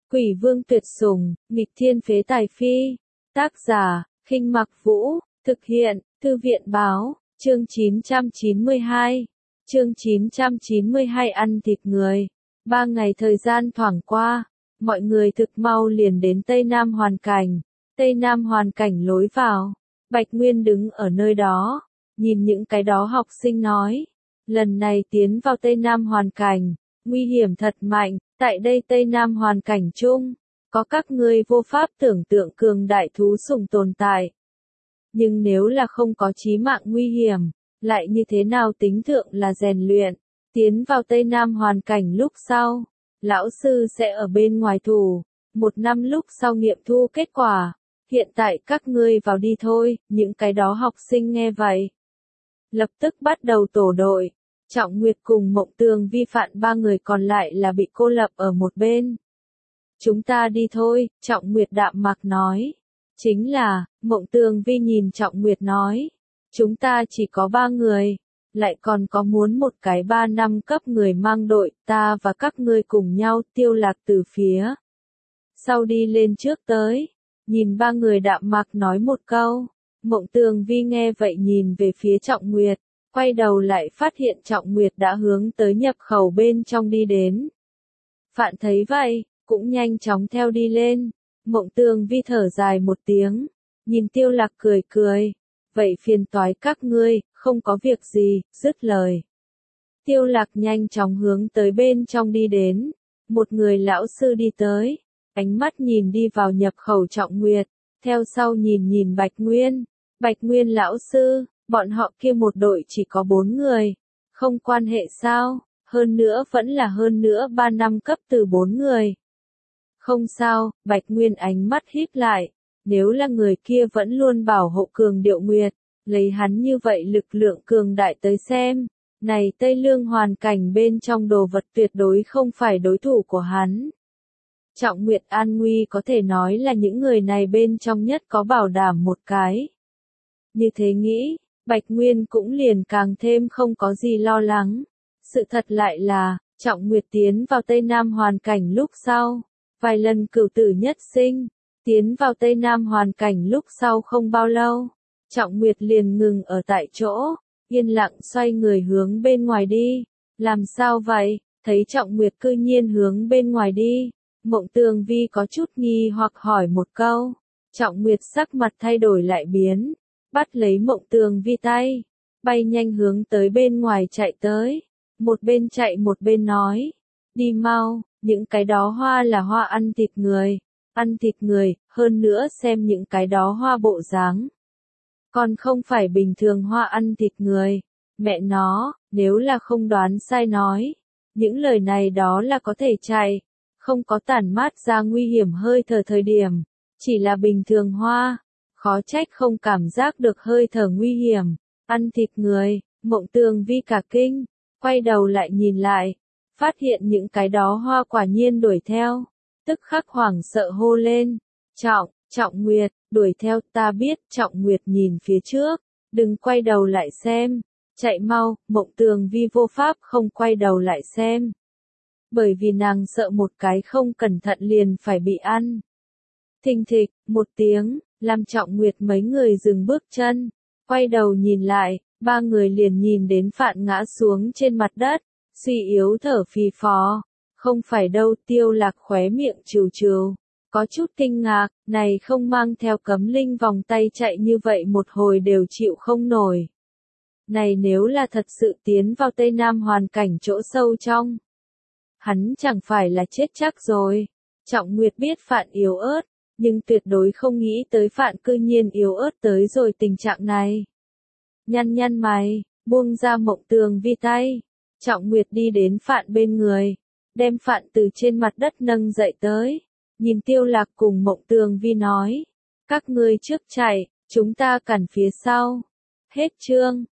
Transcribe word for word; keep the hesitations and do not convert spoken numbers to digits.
Quỷ vương tuyệt sủng, nghịch thiên phế tài phi. Tác giả, Khinh Mặc Vũ, thực hiện, Thư viện báo, chương chín trăm chín mươi hai. Chương chín trăm chín mươi hai ăn thịt người. Ba ngày thời gian thoảng qua, mọi người thực mau liền đến Tây Nam Hoàn Cảnh. Tây Nam Hoàn Cảnh lối vào, Bạch Nguyên đứng ở nơi đó, nhìn những cái đó học sinh nói, lần này tiến vào Tây Nam Hoàn Cảnh, nguy hiểm thật mạnh, tại đây Tây Nam Hoàn Cảnh chung, có các ngươi vô pháp tưởng tượng cường đại thú sủng tồn tại. Nhưng nếu là không có chí mạng nguy hiểm, lại như thế nào tính thượng là rèn luyện, tiến vào Tây Nam Hoàn Cảnh lúc sau, lão sư sẽ ở bên ngoài thủ, một năm lúc sau nghiệm thu kết quả, hiện tại các ngươi vào đi thôi, những cái đó học sinh nghe vậy. Lập tức bắt đầu tổ đội, Trọng Nguyệt cùng Mộng Tường Vi Phạn ba người còn lại là bị cô lập ở một bên. Chúng ta đi thôi, Trọng Nguyệt đạm mạc nói. Chính là, Mộng Tường Vi nhìn Trọng Nguyệt nói. Chúng ta chỉ có ba người, lại còn có muốn một cái ba năm cấp người mang đội, ta và các ngươi cùng nhau Tiêu Lạc từ phía sau đi lên trước tới, nhìn ba người đạm mạc nói một câu. Mộng Tường Vi nghe vậy nhìn về phía Trọng Nguyệt, quay đầu lại phát hiện Trọng Nguyệt đã hướng tới nhập khẩu bên trong đi đến. Phạn thấy vậy, cũng nhanh chóng theo đi lên. Mộng Tường Vi thở dài một tiếng, nhìn Tiêu Lạc cười cười, vậy phiền toái các ngươi, không có việc gì, dứt lời. Tiêu Lạc nhanh chóng hướng tới bên trong đi đến, một người lão sư đi tới, ánh mắt nhìn đi vào nhập khẩu Trọng Nguyệt, theo sau nhìn nhìn Bạch Nguyên, Bạch Nguyên lão sư, bọn họ kia một đội chỉ có bốn người, không quan hệ sao, hơn nữa vẫn là hơn nữa ba năm cấp từ bốn người. Không sao, Bạch Nguyên ánh mắt híp lại, nếu là người kia vẫn luôn bảo hộ Cường Điệu Nguyệt, lấy hắn như vậy lực lượng cường đại tới xem, này Tây Lương Hoàn Cảnh bên trong đồ vật tuyệt đối không phải đối thủ của hắn. Trọng Nguyệt an nguy có thể nói là những người này bên trong nhất có bảo đảm một cái. Như thế nghĩ, Bạch Nguyên cũng liền càng thêm không có gì lo lắng. Sự thật lại là, Trọng Nguyệt tiến vào Tây Nam Hoàn Cảnh lúc sau, vài lần cửu tử nhất sinh, tiến vào Tây Nam Hoàn Cảnh lúc sau không bao lâu, Trọng Nguyệt liền ngừng ở tại chỗ, yên lặng xoay người hướng bên ngoài đi. Làm sao vậy? Thấy Trọng Nguyệt cư nhiên hướng bên ngoài đi, Mộng Tường Vi có chút nghi hoặc hỏi một câu. Trọng Nguyệt sắc mặt thay đổi lại biến, bắt lấy Mộng Tường Vi tay, bay nhanh hướng tới bên ngoài chạy tới, một bên chạy một bên nói, đi mau, những cái đó hoa là hoa ăn thịt người, ăn thịt người, hơn nữa xem những cái đó hoa bộ dáng, còn không phải bình thường hoa ăn thịt người, mẹ nó, nếu là không đoán sai nói, những lời này đó là có thể chạy, không có tản mát ra nguy hiểm hơi thở thời điểm, chỉ là bình thường hoa, khó trách không cảm giác được hơi thở nguy hiểm, ăn thịt người. Mộng Tường Vi cả kinh, quay đầu lại nhìn lại, phát hiện những cái đó hoa quả nhiên đuổi theo, tức khắc hoảng sợ hô lên, Trọng, Trọng Nguyệt, đuổi theo, ta biết. Trọng Nguyệt nhìn phía trước, đừng quay đầu lại xem, chạy mau. Mộng Tường Vi vô pháp không quay đầu lại xem, bởi vì nàng sợ một cái không cẩn thận liền phải bị ăn. Thình thịch, một tiếng, làm Trọng Nguyệt mấy người dừng bước chân, quay đầu nhìn lại, ba người liền nhìn đến Phạn ngã xuống trên mặt đất, suy yếu thở phì phò. Không phải đâu. Tiêu Lạc khóe miệng trừ trừ, có chút kinh ngạc, này không mang theo cấm linh vòng tay chạy như vậy một hồi đều chịu không nổi. Này nếu là thật sự tiến vào Tây Nam Hoàn Cảnh chỗ sâu trong, hắn chẳng phải là chết chắc rồi. Trọng Nguyệt biết Phạn yếu ớt, nhưng tuyệt đối không nghĩ tới Phạn cư nhiên yếu ớt tới rồi tình trạng này. Nhăn nhăn mày, buông ra Mộng Tường Vi tay, Trọng Nguyệt đi đến Phạn bên người, đem Phạn từ trên mặt đất nâng dậy tới, nhìn Tiêu Lạc cùng Mộng Tường Vi nói, các ngươi trước chạy, chúng ta cản phía sau. Hết chương.